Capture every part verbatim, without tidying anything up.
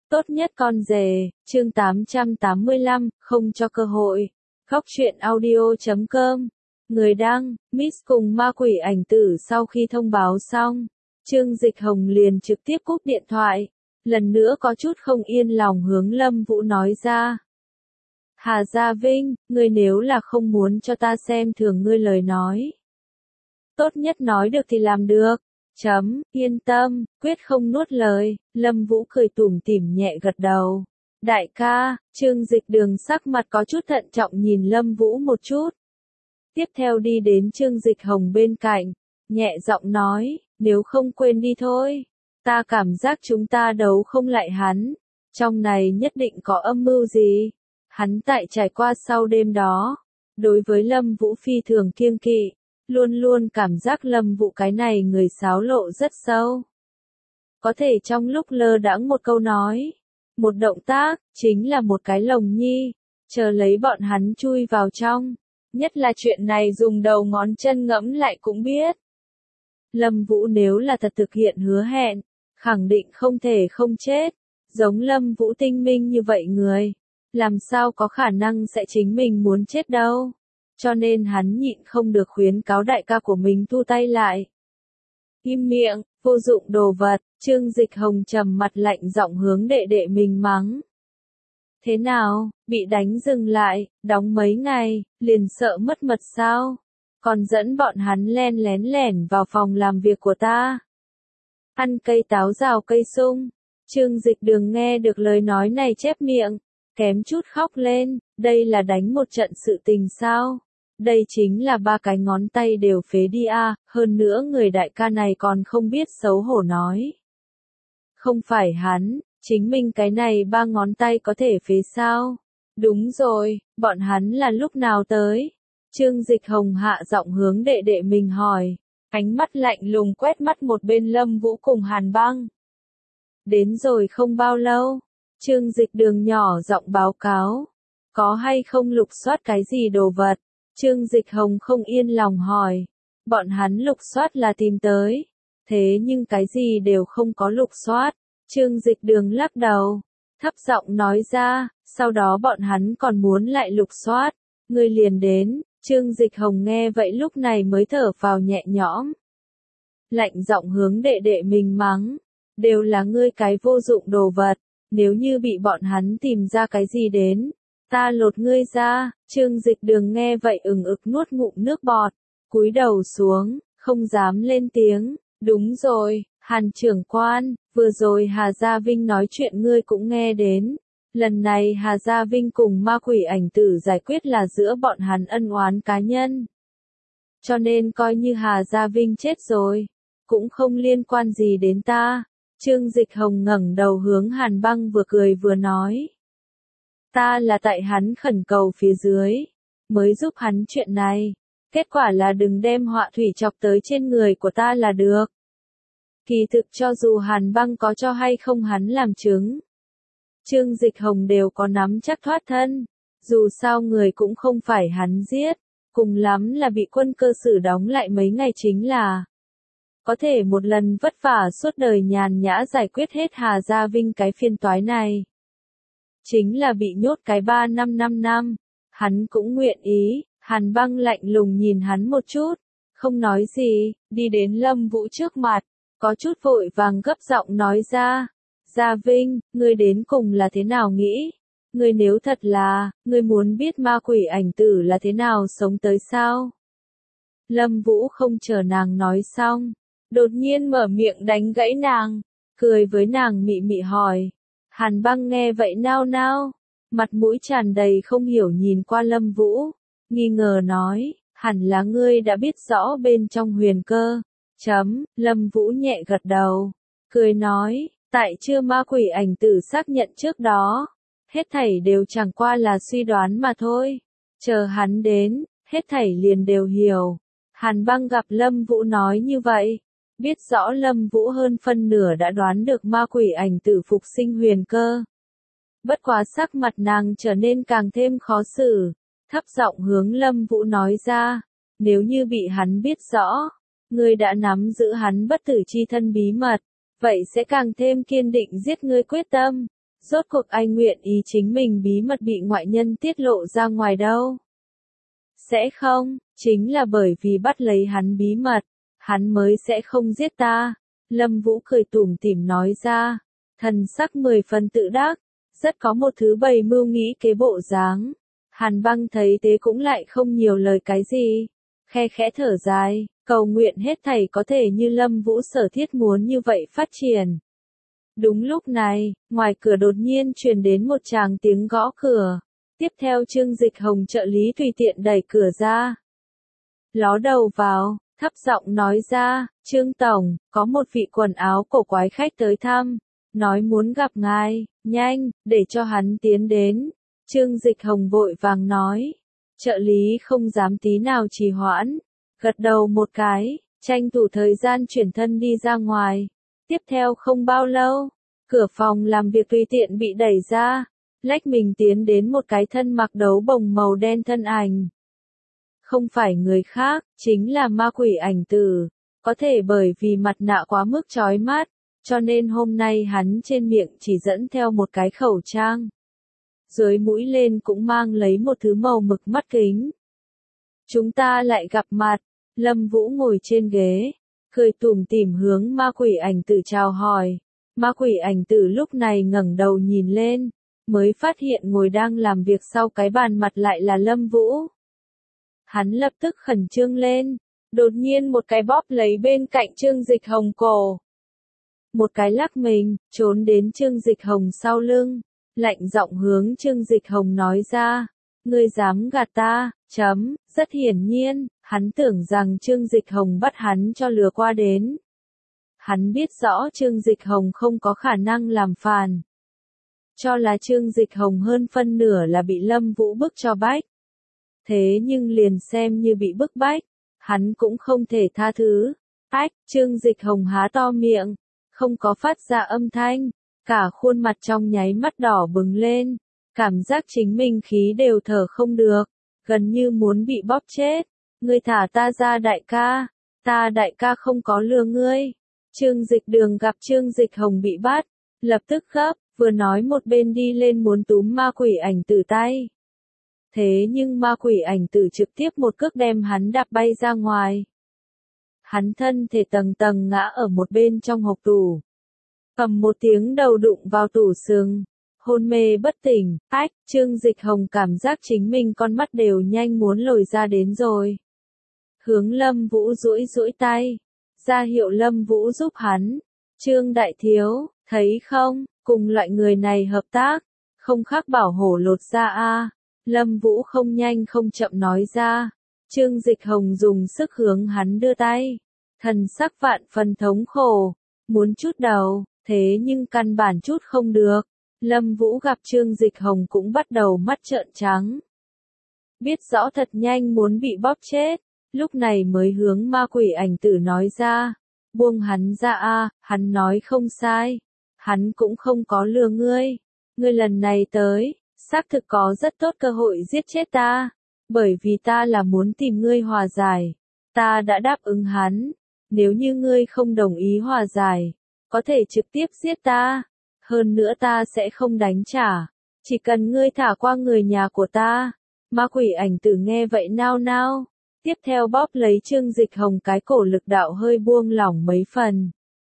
Tốt nhất con rể, chương tám trăm tám mươi lăm, không cho cơ hội. Góc truyện audio chấm com. Người đăng, Miss cùng ma quỷ ảnh tử. Sau khi thông báo xong, Trương Dịch Hồng liền trực tiếp cúp điện thoại. Lần nữa có chút không yên lòng hướng Lâm Vũ nói ra. Hà Gia Vinh, ngươi nếu là không muốn cho ta xem thường ngươi lời nói. Tốt nhất nói được thì làm được. Chấm, yên tâm, quyết không nuốt lời. Lâm Vũ cười tủm tỉm nhẹ gật đầu. Đại ca, Trương Dịch Đường sắc mặt có chút thận trọng nhìn Lâm Vũ một chút. Tiếp theo đi đến Trương Dịch Hồng bên cạnh, nhẹ giọng nói, nếu không quên đi thôi. Ta cảm giác chúng ta đấu không lại hắn. Trong này nhất định có âm mưu gì. Hắn tại trải qua sau đêm đó. Đối với Lâm Vũ phi thường kiêng kỵ. Luôn luôn cảm giác Lâm Vũ cái này người xáo lộ rất sâu. Có thể trong lúc lơ đãng một câu nói, một động tác, chính là một cái lồng nhi, chờ lấy bọn hắn chui vào trong. Nhất là chuyện này dùng đầu ngón chân ngẫm lại cũng biết. Lâm Vũ nếu là thật thực hiện hứa hẹn, khẳng định không thể không chết. Giống Lâm Vũ tinh minh như vậy người, làm sao có khả năng sẽ chính mình muốn chết đâu. Cho nên hắn nhịn không được khuyến cáo đại ca của mình thu tay lại. Im miệng, vô dụng đồ vật. Trương Dịch Hồng trầm mặt lạnh giọng hướng đệ đệ mình mắng. Thế nào, bị đánh dừng lại, đóng mấy ngày, liền sợ mất mật sao? Còn dẫn bọn hắn len lén lẻn vào phòng làm việc của ta. Ăn cây táo rào cây sung. Trương Dịch Đường nghe được lời nói này chép miệng, kém chút khóc lên. Đây là đánh một trận sự tình sao? Đây chính là ba cái ngón tay đều phế đi a, à, hơn nữa người đại ca này còn không biết xấu hổ nói. Không phải hắn, chính mình cái này ba ngón tay có thể phế sao? Đúng rồi, bọn hắn là lúc nào tới? Trương Dịch Hồng hạ giọng hướng đệ đệ mình hỏi, ánh mắt lạnh lùng quét mắt một bên Lâm Vũ cùng Hàn Băng. Đến rồi không bao lâu, Trương Dịch Đường nhỏ giọng báo cáo, có hay không lục soát cái gì đồ vật? Trương Dịch Hồng không yên lòng hỏi. Bọn hắn lục soát là tìm tới. Thế nhưng cái gì đều không có lục soát. Trương Dịch Đường lắc đầu. Thấp giọng nói ra. Sau đó bọn hắn còn muốn lại lục soát. Ngươi liền đến. Trương Dịch Hồng nghe vậy lúc này mới thở phào nhẹ nhõm. Lạnh giọng hướng đệ đệ mình mắng. Đều là ngươi cái vô dụng đồ vật. Nếu như bị bọn hắn tìm ra cái gì đến. Ta lột ngươi ra. Trương Dịch Đường nghe vậy ừng ực nuốt ngụm nước bọt, cúi đầu xuống, không dám lên tiếng. Đúng rồi, Hàn trưởng quan, vừa rồi Hà Gia Vinh nói chuyện ngươi cũng nghe đến. Lần này Hà Gia Vinh cùng ma quỷ ảnh tử giải quyết là giữa bọn hắn ân oán cá nhân. Cho nên coi như Hà Gia Vinh chết rồi, cũng không liên quan gì đến ta. Trương Dịch Hồng ngẩng đầu hướng Hàn Băng vừa cười vừa nói. Ta là tại hắn khẩn cầu phía dưới, mới giúp hắn chuyện này. Kết quả là đừng đem họa thủy chọc tới trên người của ta là được. Kỳ thực cho dù Hàn Băng có cho hay không hắn làm chứng, Trương Dịch Hồng đều có nắm chắc thoát thân. Dù sao người cũng không phải hắn giết, cùng lắm là bị quân cơ sử đóng lại mấy ngày chính là. Có thể một lần vất vả suốt đời nhàn nhã giải quyết hết Hà Gia Vinh cái phiền toái này. Chính là bị nhốt cái ba năm năm năm. Hắn cũng nguyện ý. Hàn Băng lạnh lùng nhìn hắn một chút, không nói gì, đi đến Lâm Vũ trước mặt, có chút vội vàng gấp giọng nói ra. Gia Vinh, ngươi đến cùng là thế nào nghĩ? Ngươi nếu thật là, ngươi muốn biết ma quỷ ảnh tử là thế nào sống tới sao? Lâm Vũ không chờ nàng nói xong, đột nhiên mở miệng đánh gãy nàng, cười với nàng mị mị hỏi. Hàn Băng nghe vậy nao nao, mặt mũi tràn đầy không hiểu nhìn qua Lâm Vũ, nghi ngờ nói, hẳn là ngươi đã biết rõ bên trong huyền cơ. Chấm, Lâm Vũ nhẹ gật đầu, cười nói, tại chưa ma quỷ ảnh tử xác nhận trước đó, hết thảy đều chẳng qua là suy đoán mà thôi. Chờ hắn đến, hết thảy liền đều hiểu. Hàn Băng gặp Lâm Vũ nói như vậy, biết rõ Lâm Vũ hơn phân nửa đã đoán được ma quỷ ảnh tử phục sinh huyền cơ. Bất quá sắc mặt nàng trở nên càng thêm khó xử, thấp giọng hướng Lâm Vũ nói ra, nếu như bị hắn biết rõ, ngươi đã nắm giữ hắn bất tử chi thân bí mật, vậy sẽ càng thêm kiên định giết ngươi quyết tâm. Rốt cuộc ai nguyện ý chính mình bí mật bị ngoại nhân tiết lộ ra ngoài đâu. Sẽ không, chính là bởi vì bắt lấy hắn bí mật, hắn mới sẽ không giết ta. Lâm Vũ cười tủm tỉm nói ra, thần sắc mười phần tự đắc, rất có một thứ bày mưu nghĩ kế bộ dáng. Hàn Băng thấy thế cũng lại không nhiều lời cái gì, khe khẽ thở dài, cầu nguyện hết thảy có thể như Lâm Vũ sở thiết muốn như vậy phát triển. Đúng lúc này, ngoài cửa đột nhiên truyền đến một tràng tiếng gõ cửa. Tiếp theo Trương Dịch Hồng trợ lý tùy tiện đẩy cửa ra. Ló đầu vào, thấp giọng nói ra, Trương Tổng, có một vị quần áo cổ quái khách tới thăm, nói muốn gặp ngài, nhanh, để cho hắn tiến đến. Trương Dịch Hồng vội vàng nói, trợ lý không dám tí nào trì hoãn, gật đầu một cái, tranh thủ thời gian chuyển thân đi ra ngoài. Tiếp theo không bao lâu, cửa phòng làm việc tùy tiện bị đẩy ra, lách mình tiến đến một cái thân mặc đấu bồng màu đen thân ảnh. Không phải người khác, chính là ma quỷ ảnh tử, có thể bởi vì mặt nạ quá mức chói mắt, cho nên hôm nay hắn trên miệng chỉ dẫn theo một cái khẩu trang. Dưới mũi lên cũng mang lấy một thứ màu mực mắt kính. Chúng ta lại gặp mặt, Lâm Vũ ngồi trên ghế, cười tủm tỉm hướng ma quỷ ảnh tử chào hỏi. Ma quỷ ảnh tử lúc này ngẩng đầu nhìn lên, mới phát hiện ngồi đang làm việc sau cái bàn mặt lại là Lâm Vũ. Hắn lập tức khẩn trương lên, đột nhiên một cái bóp lấy bên cạnh Trương Dịch Hồng cổ. Một cái lắc mình, trốn đến Trương Dịch Hồng sau lưng, lạnh giọng hướng Trương Dịch Hồng nói ra, ngươi dám gạt ta, chấm, rất hiển nhiên, hắn tưởng rằng Trương Dịch Hồng bắt hắn cho lừa qua đến. Hắn biết rõ Trương Dịch Hồng không có khả năng làm phản. Cho là Trương Dịch Hồng hơn phân nửa là bị Lâm Vũ bức cho bách. Thế nhưng liền xem như bị bức bách, hắn cũng không thể tha thứ. Ách, Trương Dịch Hồng há to miệng, không có phát ra âm thanh, cả khuôn mặt trong nháy mắt đỏ bừng lên, cảm giác chính mình khí đều thở không được, gần như muốn bị bóp chết. Ngươi thả ta ra đại ca, ta đại ca không có lừa ngươi. Trương Dịch Đường gặp Trương Dịch Hồng bị bắt, lập tức gấp, vừa nói một bên đi lên muốn túm ma quỷ ảnh tử tay. Thế nhưng ma quỷ ảnh tử trực tiếp một cước đem hắn đạp bay ra ngoài. Hắn thân thể tầng tầng ngã ở một bên trong hộc tủ. Cầm một tiếng đầu đụng vào tủ sừng, hôn mê bất tỉnh. Ách, Trương Dịch Hồng cảm giác chính mình con mắt đều nhanh muốn lồi ra đến rồi. Hướng Lâm Vũ duỗi duỗi tay, ra hiệu Lâm Vũ giúp hắn. Trương đại thiếu, thấy không, cùng loại người này hợp tác, không khác bảo hổ lột da a. Lâm Vũ không nhanh không chậm nói ra. Trương Dịch Hồng dùng sức hướng hắn đưa tay, thần sắc vạn phần thống khổ, muốn chút đầu, thế nhưng căn bản chút không được. Lâm Vũ gặp Trương Dịch Hồng cũng bắt đầu mắt trợn trắng. Biết rõ thật nhanh muốn bị bóp chết, lúc này mới hướng ma quỷ ảnh tử nói ra, buông hắn ra a, hắn nói không sai, hắn cũng không có lừa ngươi, ngươi lần này tới, xác thực có rất tốt cơ hội giết chết ta, bởi vì ta là muốn tìm ngươi hòa giải, ta đã đáp ứng hắn, nếu như ngươi không đồng ý hòa giải, có thể trực tiếp giết ta, hơn nữa ta sẽ không đánh trả, chỉ cần ngươi thả qua người nhà của ta. Ma quỷ ảnh tử nghe vậy nao nao, tiếp theo bóp lấy Trương Dịch Hồng cái cổ lực đạo hơi buông lỏng mấy phần.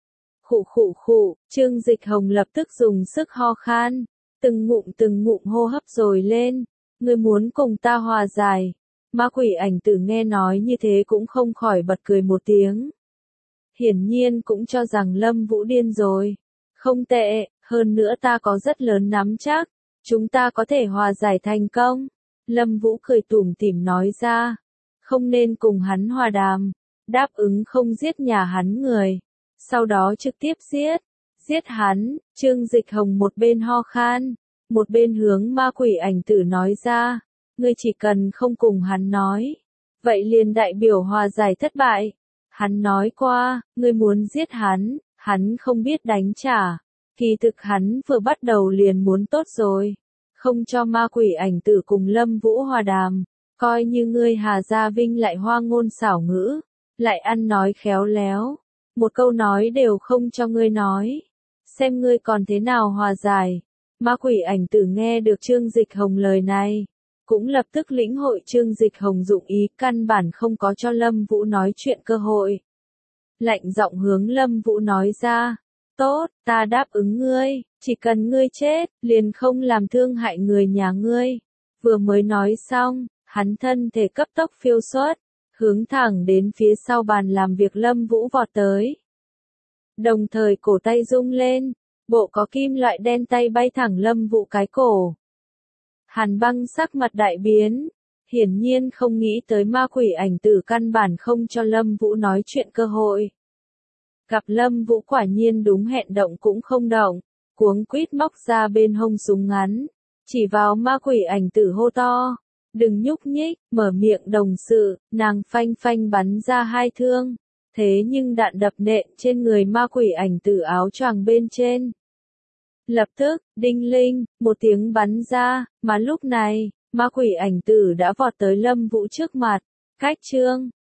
Khụ khụ khụ, Trương Dịch Hồng lập tức dùng sức ho khan, từng ngụm từng ngụm hô hấp rồi lên, ngươi muốn cùng ta hòa giải. Ma quỷ ảnh tử nghe nói như thế cũng không khỏi bật cười một tiếng. Hiển nhiên cũng cho rằng Lâm Vũ điên rồi. Không tệ, hơn nữa ta có rất lớn nắm chắc, chúng ta có thể hòa giải thành công. Lâm Vũ cười tủm tỉm nói ra, không nên cùng hắn hòa đàm, đáp ứng không giết nhà hắn người, sau đó trực tiếp giết, giết hắn. Trương Dịch Hồng một bên ho khan, một bên hướng ma quỷ ảnh tử nói ra, ngươi chỉ cần không cùng hắn nói, vậy liền đại biểu hòa giải thất bại. Hắn nói qua, ngươi muốn giết hắn, hắn không biết đánh trả, kỳ thực hắn vừa bắt đầu liền muốn tốt rồi, không cho ma quỷ ảnh tử cùng Lâm Vũ hòa đàm, coi như ngươi Hà Gia Vinh lại hoa ngôn xảo ngữ, lại ăn nói khéo léo, một câu nói đều không cho ngươi nói, xem ngươi còn thế nào hòa giải. Ma quỷ ảnh tử nghe được Trương Dịch Hồng lời này, cũng lập tức lĩnh hội Trương Dịch Hồng dụng ý, căn bản không có cho Lâm Vũ nói chuyện cơ hội. Lạnh giọng hướng Lâm Vũ nói ra, tốt, ta đáp ứng ngươi, chỉ cần ngươi chết, liền không làm thương hại người nhà ngươi. Vừa mới nói xong, hắn thân thể cấp tốc phiêu xuất, hướng thẳng đến phía sau bàn làm việc Lâm Vũ vọt tới. Đồng thời cổ tay rung lên, bộ có kim loại đen tay bay thẳng Lâm Vũ cái cổ. Hàn Băng sắc mặt đại biến, hiển nhiên không nghĩ tới ma quỷ ảnh tử căn bản không cho Lâm Vũ nói chuyện cơ hội. Gặp Lâm Vũ quả nhiên đúng hẹn động cũng không động, cuống quýt móc ra bên hông súng ngắn, chỉ vào ma quỷ ảnh tử hô to, đừng nhúc nhích, mở miệng đồng sự, nàng phanh phanh bắn ra hai thương, thế nhưng đạn đập nện trên người ma quỷ ảnh tử áo choàng bên trên. Lập tức, đinh linh, một tiếng bắn ra, mà lúc này, ma quỷ ảnh tử đã vọt tới Lâm Vũ trước mặt, cách Trương